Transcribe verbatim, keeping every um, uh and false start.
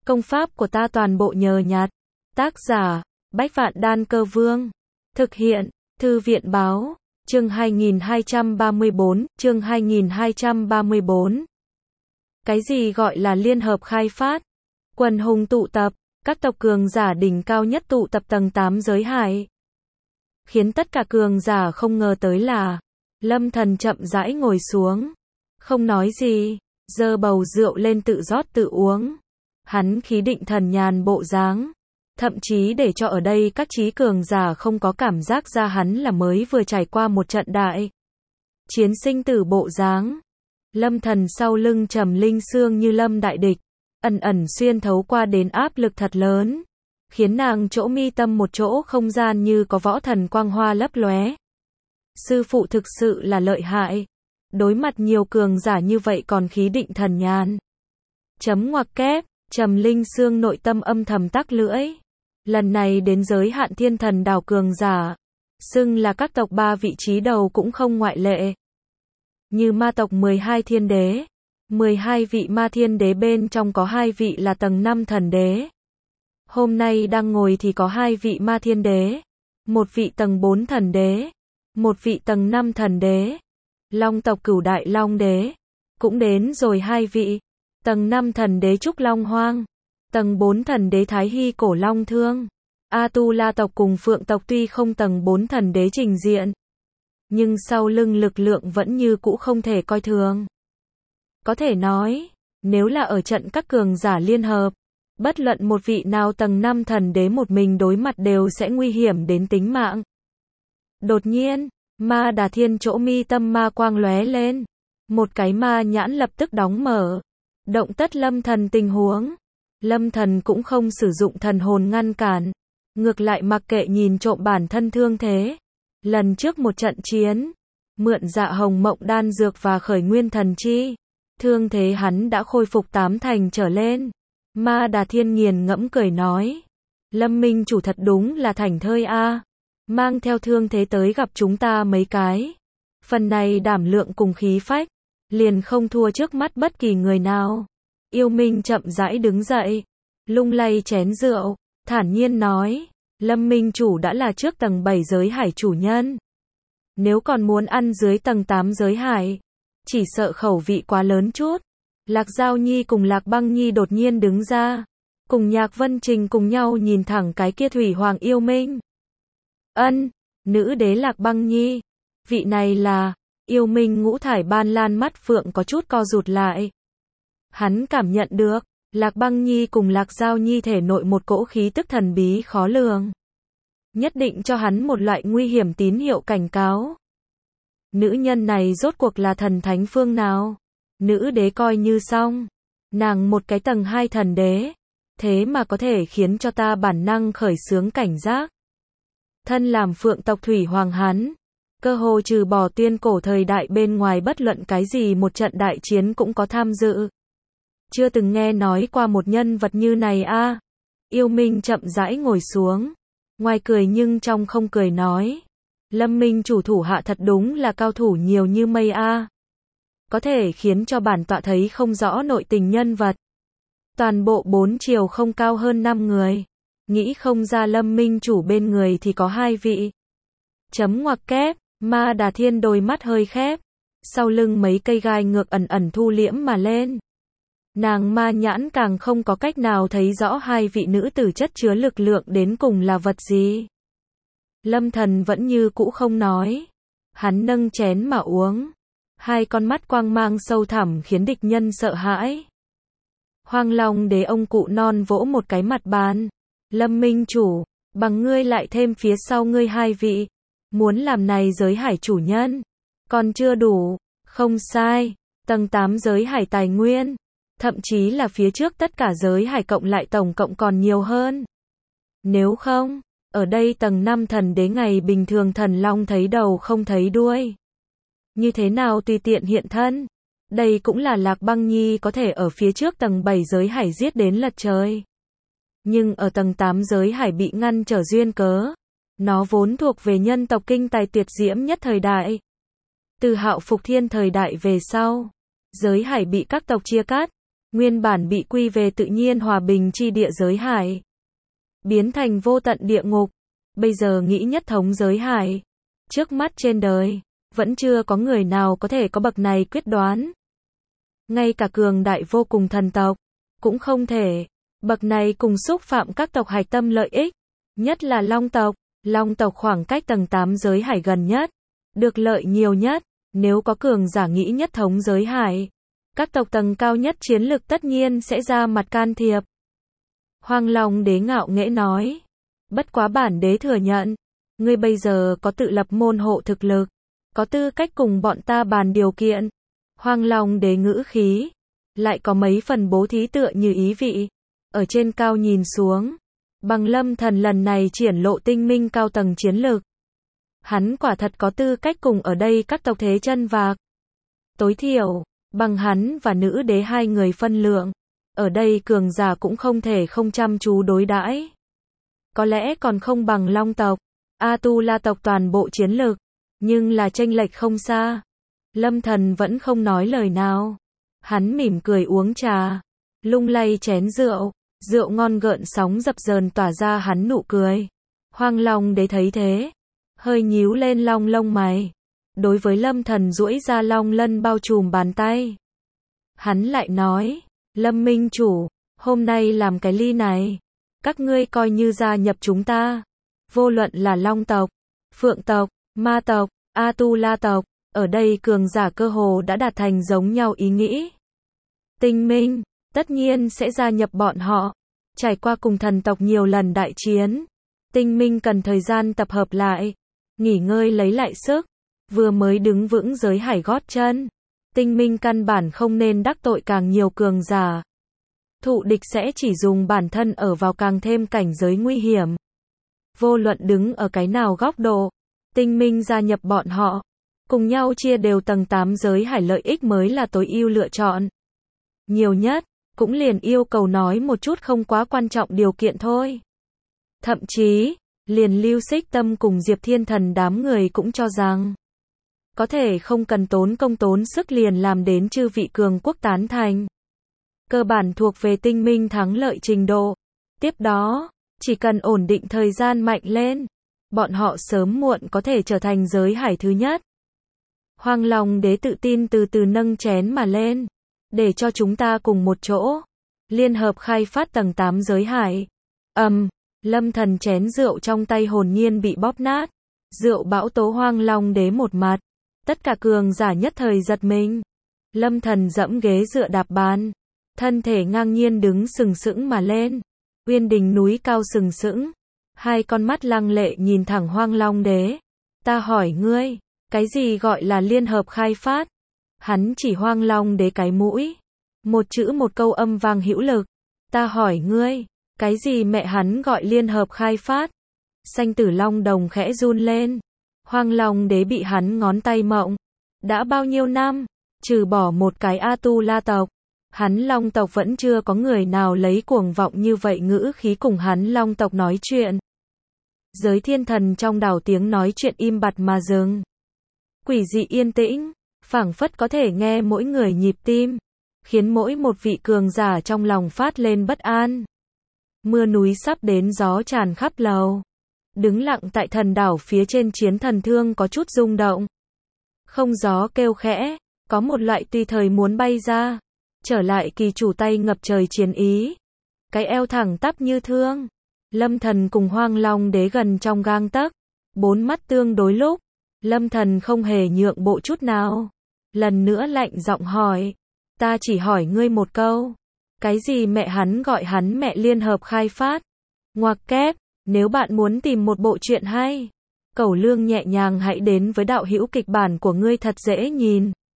Công pháp của ta toàn bộ nhờ nhặt. Tác giả, Bách Vạn Đan Cơ Vương. Thực hiện, Thư viện Báo. Chương hai nghìn hai trăm ba mươi bốn, chương hai nghìn hai trăm ba mươi bốn. Cái gì gọi là liên hợp khai phát? Quần hùng tụ tập, các tộc cường giả đỉnh cao nhất tụ tập tầng tám giới hải. Khiến tất cả cường giả không ngờ tới là, Lâm Thần chậm rãi ngồi xuống. Không nói gì, giơ bầu rượu lên tự rót tự uống. Hắn khí định thần nhàn bộ dáng. Thậm chí để cho ở đây các trí cường giả không có cảm giác ra hắn là mới vừa trải qua một trận đại chiến sinh tử bộ dáng. Lâm Thần sau lưng trầm linh xương như lâm đại địch, ẩn ẩn xuyên thấu qua đến áp lực thật lớn, khiến nàng chỗ mi tâm một chỗ không gian như có võ thần quang hoa lấp lóe. Sư phụ thực sự là lợi hại, đối mặt nhiều cường giả như vậy còn khí định thần nhàn. Chấm ngoặc kép, trầm linh xương nội tâm âm thầm tắc lưỡi. Lần này đến giới hạn thiên thần đảo cường giả, xưng là các tộc ba vị trí đầu cũng không ngoại lệ. Như ma tộc mười hai thiên đế, mười hai vị ma thiên đế bên trong có hai vị là tầng năm thần đế. Hôm nay đang ngồi thì có hai vị ma thiên đế, một vị tầng bốn thần đế, một vị tầng năm thần đế. Long tộc Cửu Đại Long đế cũng đến rồi hai vị, tầng năm thần đế Trúc Long Hoang, tầng bốn thần đế Thái Hy Cổ Long Thương. A Tu La tộc cùng Phượng tộc tuy không tầng bốn thần đế trình diện, nhưng sau lưng lực lượng vẫn như cũ không thể coi thường. Có thể nói, nếu là ở trận các cường giả liên hợp, bất luận một vị nào tầng năm thần đế một mình đối mặt đều sẽ nguy hiểm đến tính mạng. Đột nhiên, Ma Đà Thiên chỗ mi tâm ma quang lóe lên, một cái ma nhãn lập tức đóng mở, động tất Lâm Thần tình huống. Lâm Thần cũng không sử dụng thần hồn ngăn cản, ngược lại mặc kệ nhìn trộm bản thân thương thế. Lần trước một trận chiến, mượn Dạ Hồng Mộng đan dược và khởi nguyên thần chi, thương thế hắn đã khôi phục tám thành trở lên. Ma Đà Thiên nghiền ngẫm cười nói, Lâm Minh chủ thật đúng là thảnh thơi a, mang theo thương thế tới gặp chúng ta mấy cái. Phần này đảm lượng cùng khí phách, liền không thua trước mắt bất kỳ người nào. Yêu Minh chậm rãi đứng dậy, lung lay chén rượu, thản nhiên nói, Lâm Minh chủ đã là trước tầng bảy giới hải chủ nhân. Nếu còn muốn ăn dưới tầng tám giới hải, chỉ sợ khẩu vị quá lớn chút. Lạc Giao Nhi cùng Lạc Băng Nhi đột nhiên đứng ra, cùng Nhạc Vân Trình cùng nhau nhìn thẳng cái kia Thủy Hoàng Yêu Minh. Ân, nữ đế Lạc Băng Nhi, vị này là, Yêu Minh ngũ thải ban lan mắt phượng có chút co rụt lại. Hắn cảm nhận được, Lạc Băng Nhi cùng Lạc Giao Nhi thể nội một cỗ khí tức thần bí khó lường. Nhất định cho hắn một loại nguy hiểm tín hiệu cảnh cáo. Nữ nhân này rốt cuộc là thần thánh phương nào? Nữ đế coi như xong. Nàng một cái tầng hai thần đế. Thế mà có thể khiến cho ta bản năng khởi xướng cảnh giác. Thân làm Phượng tộc Thủy Hoàng hắn. Cơ hồ trừ bỏ tuyên cổ thời đại bên ngoài bất luận cái gì một trận đại chiến cũng có tham dự. Chưa từng nghe nói qua một nhân vật như này a. À. Yêu Minh chậm rãi ngồi xuống, ngoài cười nhưng trong không cười nói, Lâm Minh chủ thủ hạ thật đúng là cao thủ nhiều như mây a. À. Có thể khiến cho bản tọa thấy không rõ nội tình nhân vật. Toàn bộ bốn chiều không cao hơn năm người, nghĩ không ra Lâm Minh chủ bên người thì có hai vị. Chấm ngoặc kép, Ma Đà Thiên đôi mắt hơi khép, sau lưng mấy cây gai ngược ẩn ẩn thu liễm mà lên. Nàng ma nhãn càng không có cách nào thấy rõ hai vị nữ tử chất chứa lực lượng đến cùng là vật gì. Lâm Thần vẫn như cũ không nói. Hắn nâng chén mà uống. Hai con mắt quang mang sâu thẳm khiến địch nhân sợ hãi. Hoang Long đế ông cụ non vỗ một cái mặt bàn. Lâm Minh chủ, bằng ngươi lại thêm phía sau ngươi hai vị. Muốn làm này giới hải chủ nhân. Còn chưa đủ, không sai. Tầng tám giới hải tài nguyên. Thậm chí là phía trước tất cả giới hải cộng lại tổng cộng còn nhiều hơn. Nếu không, ở đây tầng năm thần đế ngày bình thường thần long thấy đầu không thấy đuôi. Như thế nào tùy tiện hiện thân. Đây cũng là Lạc Băng Nhi có thể ở phía trước tầng bảy giới hải giết đến lật trời. Nhưng ở tầng tám giới hải bị ngăn trở duyên cớ. Nó vốn thuộc về nhân tộc kinh tài tuyệt diễm nhất thời đại. Từ Hạo Phục Thiên thời đại về sau, giới hải bị các tộc chia cắt. nguyên bản bị quy về tự nhiên hòa bình chi địa giới hải, biến thành vô tận địa ngục, bây giờ nghĩ nhất thống giới hải. Trước mắt trên đời, vẫn chưa có người nào có thể có bậc này quyết đoán. Ngay cả cường đại vô cùng thần tộc, cũng không thể. Bậc này cùng xúc phạm các tộc hạch tâm lợi ích, nhất là Long tộc. Long tộc khoảng cách tầng tám giới hải gần nhất, được lợi nhiều nhất, nếu có cường giả nghĩ nhất thống giới hải, các tộc tầng cao nhất chiến lực tất nhiên sẽ ra mặt can thiệp. Hoang Long đế ngạo nghễ nói, bất quá bản đế thừa nhận, ngươi bây giờ có tự lập môn hộ thực lực, có tư cách cùng bọn ta bàn điều kiện. Hoang Long đế ngữ khí, lại có mấy phần bố thí tựa như ý vị, ở trên cao nhìn xuống. Bằng Lâm Thần lần này triển lộ tinh minh cao tầng chiến lược, hắn quả thật có tư cách cùng ở đây các tộc thế chân vạc. Tối thiểu, bằng hắn và nữ đế hai người phân lượng, ở đây cường giả cũng không thể không chăm chú đối đãi. Có lẽ còn không bằng Long tộc, Atula tộc toàn bộ chiến lược, nhưng là chênh lệch không xa. Lâm Thần vẫn không nói lời nào. Hắn mỉm cười uống trà, lung lay chén rượu. Rượu ngon gợn sóng dập dờn tỏa ra hắn nụ cười. Hoang Long đế thấy thế, hơi nhíu lên long lông mày. Đối với Lâm Thần duỗi ra long lân bao trùm bàn tay, hắn lại nói, Lâm Minh Chủ, hôm nay làm cái ly này, các ngươi coi như gia nhập chúng ta. Vô luận là Long tộc, Phượng tộc, Ma tộc, Atula tộc, ở đây cường giả cơ hồ đã đạt thành giống nhau ý nghĩ. Tinh Minh tất nhiên sẽ gia nhập bọn họ. Trải qua cùng thần tộc nhiều lần đại chiến, Tinh Minh cần thời gian tập hợp lại, nghỉ ngơi lấy lại sức, vừa mới đứng vững giới hải gót chân. Tinh Minh căn bản không nên đắc tội càng nhiều cường giả. Thụ địch sẽ chỉ dùng bản thân ở vào càng thêm cảnh giới nguy hiểm. Vô luận đứng ở cái nào góc độ, Tinh Minh gia nhập bọn họ, cùng nhau chia đều tầng tám giới hải lợi ích mới là tối ưu lựa chọn. Nhiều nhất, cũng liền yêu cầu nói một chút không quá quan trọng điều kiện thôi. Thậm chí, liền Lưu Xích Tâm cùng Diệp Thiên Thần đám người cũng cho rằng, có thể không cần tốn công tốn sức liền làm đến chư vị cường quốc tán thành. Cơ bản thuộc về Tinh Minh thắng lợi trình độ. Tiếp đó, chỉ cần ổn định thời gian mạnh lên, bọn họ sớm muộn có thể trở thành giới hải thứ nhất. Hoang Long đế tự tin từ từ nâng chén mà lên. Để cho chúng ta cùng một chỗ, liên hợp khai phát tầng tám giới hải. Ầm, um, Lâm Thần chén rượu trong tay hồn nhiên bị bóp nát. Rượu bão tố Hoang Long đế một mặt. Tất cả cường giả nhất thời giật mình. Lâm Thần dẫm ghế dựa đạp bàn, thân thể ngang nhiên đứng sừng sững mà lên. Uyên Đình núi cao sừng sững, hai con mắt lăng lệ nhìn thẳng Hoang Long đế. Ta hỏi ngươi, cái gì gọi là liên hợp khai phát? Hắn chỉ Hoang Long đế cái mũi. Một chữ một câu âm vang hữu lực. Ta hỏi ngươi, cái gì mẹ hắn gọi liên hợp khai phát? Sanh tử long đồng khẽ run lên. Hoang Long đế bị hắn ngón tay mộng. Đã bao nhiêu năm, trừ bỏ một cái Atula tộc, hắn Long tộc vẫn chưa có người nào lấy cuồng vọng như vậy ngữ khí cùng hắn Long tộc nói chuyện. Giới thiên thần trong đảo tiếng nói chuyện im bặt mà dừng. Quỷ dị yên tĩnh, phảng phất có thể nghe mỗi người nhịp tim, khiến mỗi một vị cường giả trong lòng phát lên bất an. Mưa núi sắp đến gió tràn khắp lầu. Đứng lặng tại thần đảo phía trên chiến thần thương có chút rung động. Không gió kêu khẽ, có một loại tùy thời muốn bay ra, trở lại kỳ chủ tay ngập trời chiến ý. Cái eo thẳng tắp như thương. Lâm Thần cùng Hoang Long đế gần trong gang tấc, bốn mắt tương đối lúc. Lâm Thần không hề nhượng bộ chút nào. Lần nữa lạnh giọng hỏi, ta chỉ hỏi ngươi một câu, cái gì mẹ hắn gọi hắn mẹ liên hợp khai phát? Ngoặc kép, nếu bạn muốn tìm một bộ truyện hay, cẩu lương nhẹ nhàng hãy đến với đạo hữu kịch bản của ngươi thật dễ nhìn.